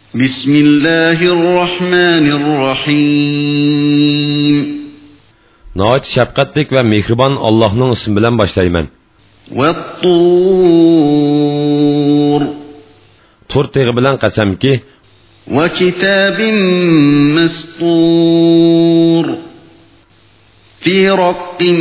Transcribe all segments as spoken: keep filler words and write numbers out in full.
Bismillahirrahmanirrahim. Nəhayət şəfqətlik və mehriban Allah'ın ismi bilan başlayman. Vat-tur. Tur təğı bilan qəsəmki. Və kitabin mastur. Fi raqqin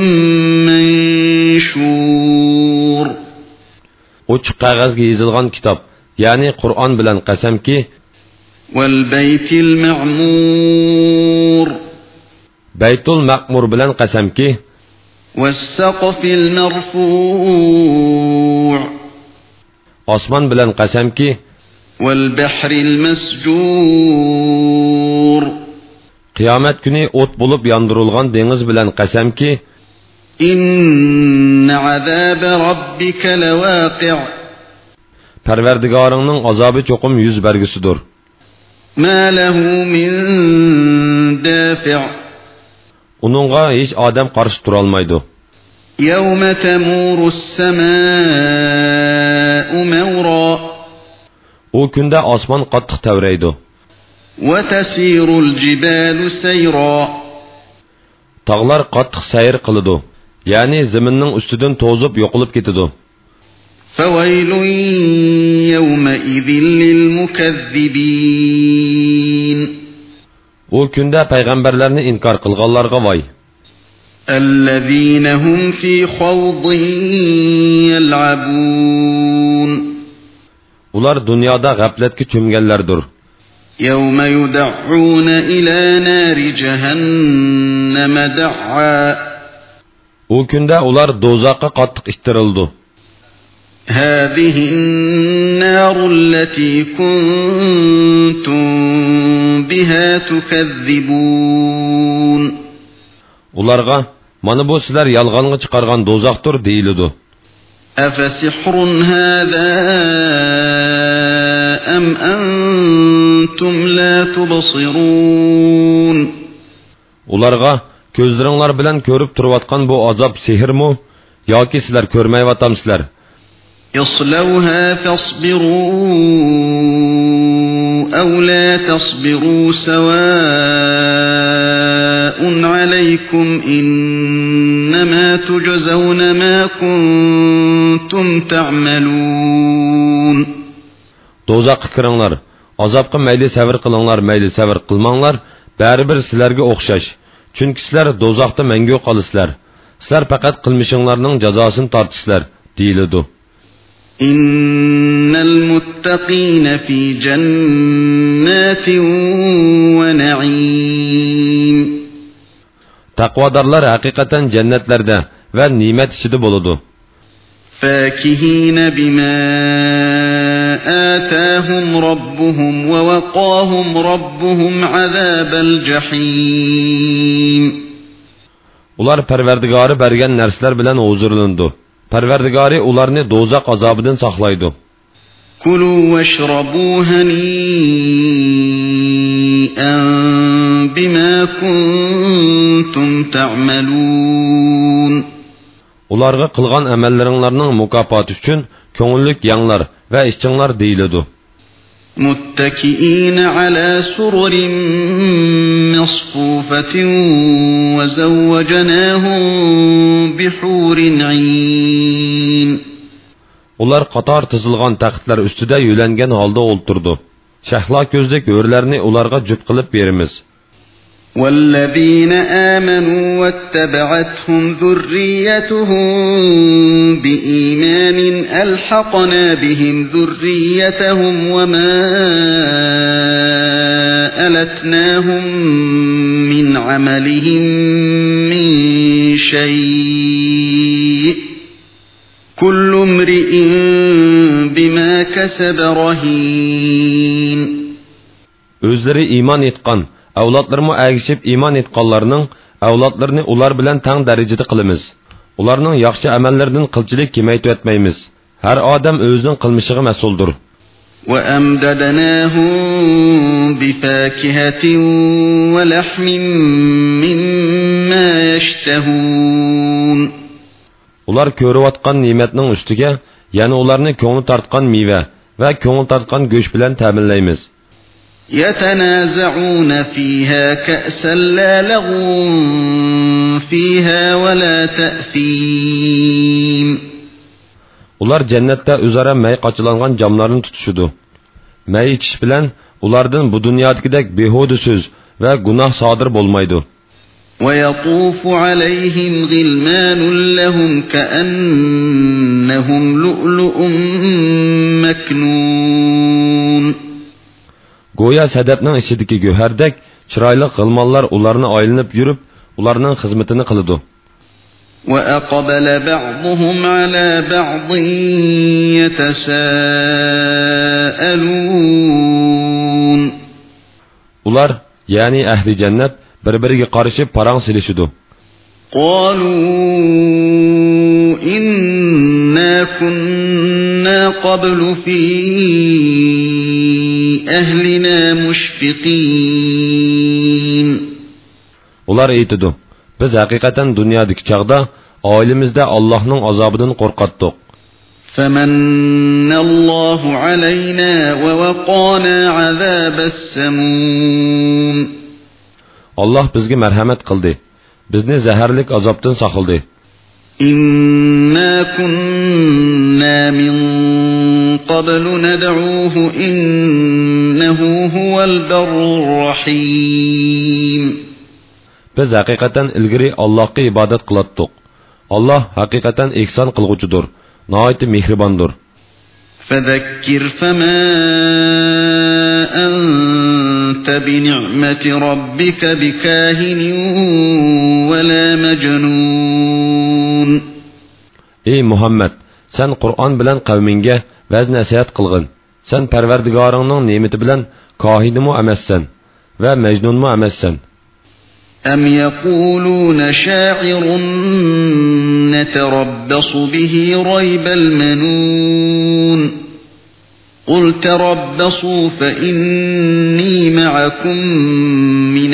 manshur. Uçuq qağazga yozilgan kitob, ya'ni Qur'on bilan qasamki. Val baytil ma'mur. Baytul ma'mur bilan qasamki. Was saqfil marfu'. Osmon bilan qasamki. Val bahril masjur. Qiyomat kuni o't bo'lib yondirilgan dengiz bilan qasamki. İnne azâbe rabbike levâqi'. Parvardigoringning azobi cho'qim yuz bergisidir. Ma lehu min dafi'. Uningga hech odam qarshi tura olmaydi. Yawma tamuru as-samaa'u mawra. U kunda osmon qattiq tavraydi. Wa tasiru al-jibalu sayra. Tog'lar qattiq sayr qiladi. Yani zeminning ustidan to'zib yo'qolib ketadi. Fawaylun yawma idhil lil mukaththibin. O kunda payg'ambarlarni inkor qilganlarga voy. Allazina hum fi khawdin yal'abun. Ular dunyoda g'aflatga cho'mganlardir. Yawma yud'una ila nari jahannama da'a. O kunda ular dozaqqa qattiq ittirildi. Hâzihin nârul letî kuntum biha tukezzibûn. Ularga, mana bu sizler yalğanğı çıkargan dozaqdır deyilidi. Efesihrun hâzâ em entum la tubsirûn. Ularga, gözleringlar bilan ko'rib turayotgan bu azab sehrmi yoki sizlar ko'rmayvatamsizlar? Islawha fasbiru aw la tasbiru sawa'un alaykum innama tujzawna ma kuntum ta'malun. Dozaqqa kiringlar. Azobga mayli sabr qilinglar, mayli sabr qilmanglar, baribir sizlarga o'xshash. Çünkü sizler dozaqda mangu qolasizlar. Sizler faqat qilmishinglarning jazosini tortisizlar, deyiladi. Innal muttaqina fi jannatin wa na'im. Taqvodorlar haqiqatan jannatlarda va ne'mat ichida bo'ladi. Fakihina bima آتاهم ربهم ووقاهم ربهم عذاب الجحيم. Ular Parvardigori bergan narsalar bilan huzurlandi. Parvardigori ularni dozaq azobidan saqlaydi. Kulu washrabu hani'an bima kuntum ta'malun. Ularga qilgan amallaringlarning mukofoti uchun ko'ngillik yanglar ve işçiler deyildi. Muttaki'in ala sururin masfufatin ve zawwajanahum bihurin 'ayn. Ular qatar tizilgan taxtlar üstüde yülengen halda olturdu. Şahla gözlük örlerini ularga cüp qilib berimiz. والذين آمنوا واتبعتهم ذريتهم بإيمان ألحقنا بهم ذريتهم وما ألتناهم من عملهم من شيء كل امرئ بما كسب رهين. Özleri iman etkan, avlodlarımı əgişib iman etqanlarının avlodlarını ular bilan tang darajada qilamiz. Ularning yaxshi amallaridan qilchilik kemaytib etmaymiz. Har odam o'zining qilmishiga mas'uldir. Wa amdadnahum bi fakihatin wa lahmin mimma yashtahun. Ular ko'rayotgan ne'matning ustiga, yana ularni ko'ngli tortgan meva va ko'ngil tortgan go'sht bilan ta'minlaymiz. يتنازعون فيها كأسا لا لغو فيها ولا تأثيم. Ular cennette üzere mey qaçılanğan camlarını tutuşudu. Mey içiş bilen ulardan bu dünyadakidek behudu söz ve günah sadır bolmaydı. وَيَطُوفُ عَلَيْهِمْ غِلْمَانٌ لَهُمْ كَأَنَّهُمْ لُؤْلُؤٌ مَكْنُونٌ. Goya sedepning içideki göherdek çıraylı gılmanlar ularını aylanıp yürüp ularının hizmetini kılıdı. وَأَقْبَلَ بَعْضُهُمْ عَلَى بَعْضٍ يَتَسَاءَلُونَ. Ular yani ehli cennet birbiriga qarışıp parang silişidu. قَالُوا إِنَّا كُنَّا قَبْلُ فِي أَهْلِنَا مُشْفِقِينَ. Ular aytdı: Biz haqiqatan dunyodagi chaqda oilamizda Allohning azobidan qo'rqatdik. فَمَنَّ اللَّهُ عَلَيْنَا وَوَقَانَا عَذَابَ السَّمُومِ. Allah bizga marhamat qildi. Bizni zaharlik azobdan saqladi. إِنَّا كُنَّا مِن قَبْلُ نَدْعُوهُ إِنَّهُ هُوَ الْبَرُّ الرَّحِيمُ. Biz haqiqatan ilgari Allohga ibodat qilatdik. Allah haqiqatan ihson qilg'uchidir, nihoyat mehribondir. فَذَكِّرْ فَمَا أَنْتَ بِنِعْمَةِ رَبِّكَ بِكَاهِنٍ وَلَا مَجْنُونٍ. Ey Muhammed, sen Qur'on bilan qavminga vaz nasihat qilgin. Sen Parvardigoringning ne'mati bilan kohinmi emassan va majnunmi emassan. أَمْ يَقُولُونَ شَاعِرٌ نَتَرَبَّصُ بِهِ رَيْبَ الْمَنُونِ. قُلْ تَرَبَّصُوا فَإِنِّي مَعَكُمْ مِنَ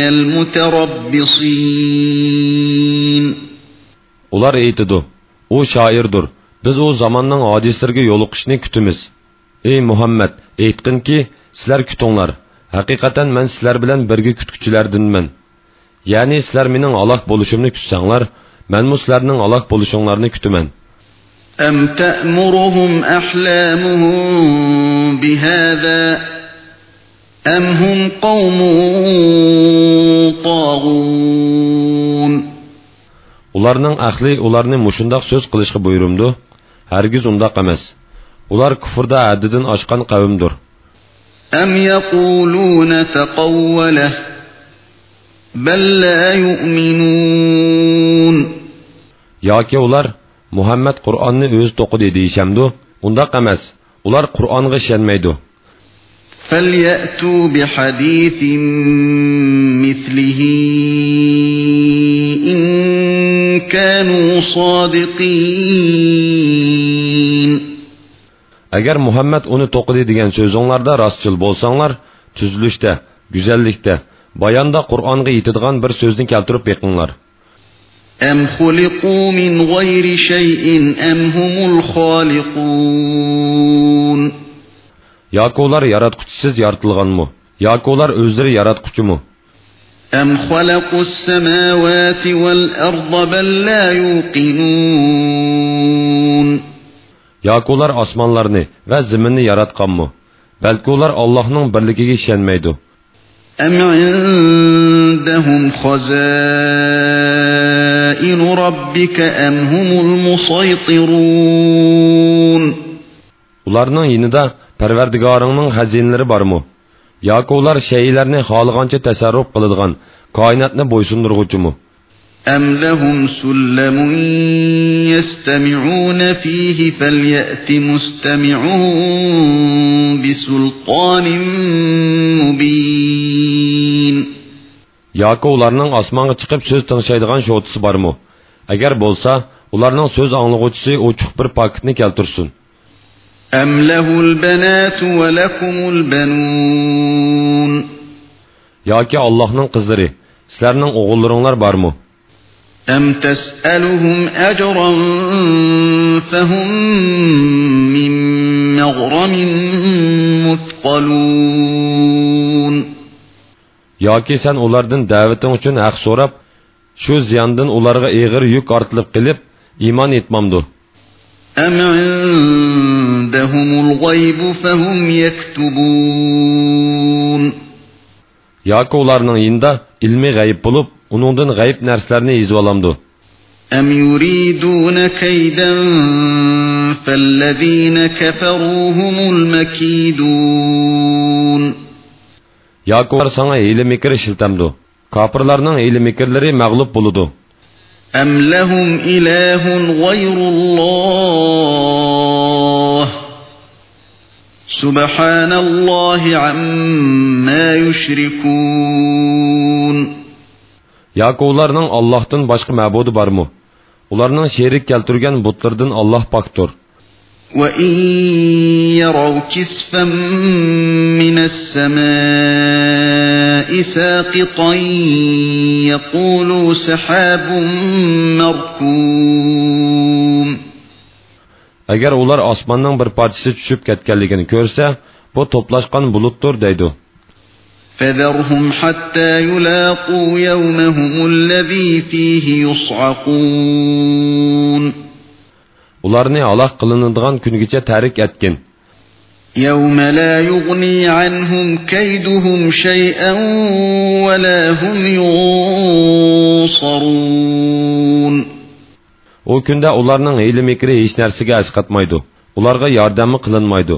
الْمُتَرَبِّصِينَ. Ular aytdı: O şairdir. Biz o zamanning hadislarga yo'liqishni kutimiz. Ey Muhammed, aytqinki, sizlar kutinglar. Haqiqatan men sizlar bilan birga kutguchilardinman. Yani sizlar mening halok bo'lishimni kutsanglar, men sizlarning halok bo'lishinglarni kutaman. أَمْ تَأْمُرُهُمْ أَحْلَامُهُمْ بِهَذَا أَمْ هُمْ قَوْمٌ طَاغُونَ. Ularning ahli ularni mushundaq so'z qilishga buyurumdu. Hargiz undaq emas. Ular kufrda haddidan oshgan qavmdir. أَمْ يَقُولُونَ تَقَوَّلَهُ بَلْ لَا يُؤْمِنُونَ. Yoki ular Muhammed Qur'onni o'zi to'qidi deyishamdu. Undaq emas. Ular Qur'onga ishonmaydi. فَلْيَأْتُوا بِحَدِيثٍ مِثْلِهِ إِن كَانُوا صَادِقِينَ. Agar Muhammed uni to'qidi degan so'zinglarda rostchil bo'lsanglar, tuzilishda, go'zallikda, bayonda Qur'onga yetadigan bir so'zni keltirib beqinglar. أَمْ خُلِقُوا مِنْ غَيْرِ شَيْءٍ أَمْ هُمُ الْخَالِقُونَ. Yoki ular yaratquchisiz yaratilganmi? Yoki ular o'zlari yaratquchimi? أَمْ خَلَقُوا السَّمَاوَاتِ وَالْأَرْضَ بَل لَّا يُوقِنُونَ. Yoki ular osmonlarni va zaminni yaratganmi? Balki ular Allohning birligiga ishonmaydi. أَمْ عِندَهُمْ خَزَائِنُ رَبِّكَ أَمْ هُمُ الْمُصَيْطِرُونَ. Ularning yinida Parvardigoringning xazinalari bormi? Yoki ular shaylarni xohlagancha tasarruf qiladigan koinotni bo'ysundirg'uchimi? أَمْ لَهُمْ سُلَّمٌ يَسْتَمِعُونَ فِيهِ فَلْيَأْتِ مُسْتَمِعُهُم بِسُلْطَانٍ مُبِينٍ. Yoki ularning osmonga chiqib so'z tingshaydigan shotisi bormi? Agar bo'lsa, ularning so'z anglag'uvchisi ochiq bir paketni keltirsin. أَمْ لَهُ الْبَنَاتُ وَلَكُمُ الْبَنُونَ. Yoki Allohning qizlari, sizlarning o'g'illaringlar bormi? أَمْ تَسْأَلُهُمْ أَجْرًا فَهُمْ مِنْ مَغْرَمٍ مُثْقَلُونَ. yoki sen ulardan da'vating uchun haq so'rab, shu ziyondan ularga og'ir yuk ortilib qilib, iymon etmamdu. أَمْ عِندَهُمُ الْغَيْبُ فَهُمْ يَكْتُبُونَ yoki ularning yinda ilmi g'ayb bo'lib, uningdan g'ayb narsalarni yozib olamdu. أَمْ يُرِيدُونَ كَيْدًا فَالَّذِينَ كَفَرُوا هُمُ الْمَكِيدُونَ yoki ular sana hiyla mikr ishiltamdu. Kafirlarning hiyla mikrlari mag'lub bo'ludi. أَمْ لَهُمْ إِلَٰهٌ غَيْرُ اللَّهِ سُبْحَانَ اللَّهِ عَمَّا يُشْرِكُونَ yoki ularning Allohdan boshqa ma'budi bormi? Ularning sherik keltirgan butlardan Alloh pokdir. وَإِن يَرَوْا كِسْفًا مِّنَ السَّمَاءِ سَاقِطًا يَقُولُوا سَحَابٌ مَّرْكُومٌ agar ular osmonning bir parchasi tushib ketganligini ko'rsa, bu to'plashgan bulutdir deydi. فَذَرْهُمْ حَتَّى يُلَاقُوا يَوْمَهُمُ الَّذِي فِيهِ يُصْعَقُونَ ularni halok qilinadigan kungacha tarik etgin. يَوْمَ لَا يُغْنِي عَنْهُمْ كَيْدُهُمْ شَيْئًا وَلَا هُمْ يُنصَرُونَ o kunda ularning hiyla mikri hech narsaga asqatmaydi. Ularga yordam qilinmaydi.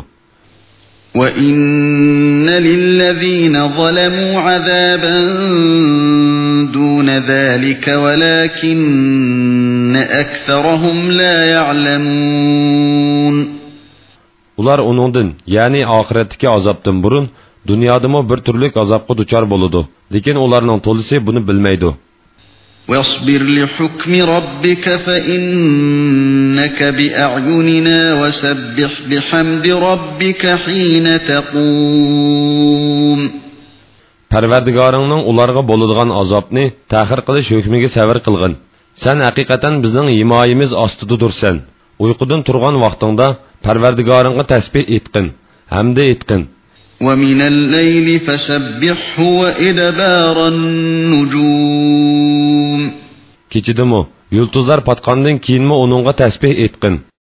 وَإِنَّ لِلَّذِينَ ظَلَمُوا عَذَابًا دُونَ ذَلِكَ وَلَكِنَّ أَكْثَرَهُمْ لَا يَعْلَمُونَ ular onundan, ya'ni oxiratdagi azobdan burun dunyodami bir turlik azobga duchor bo'ladi. Lekin ularning to'lisi buni bilmaydi. وَاصْبِرْ لِحُكْمِ رَبِّكَ فَإِنَّكَ بِأَعْيُنِنَا وَسَبِّحْ بِحَمْدِ رَبِّكَ حِينَ تَقُومُ Parvardigoringning ularga bo'ladigan azobni ta'xir qilish hukmiga sabr qilgin. Sen haqiqatan bizning himoyamiz ostidadursan. Uyqudan turgan vaqtingda Parvardigoringga tasbih etqin, hamda etqin. وَمِنَ اللَّيْلِ فَسَبِّحْهُ وَإِدْبَارَ النُّجُومِ Kechidimi, yulduzlar patqandan keyinmi onunga tasbih etqin.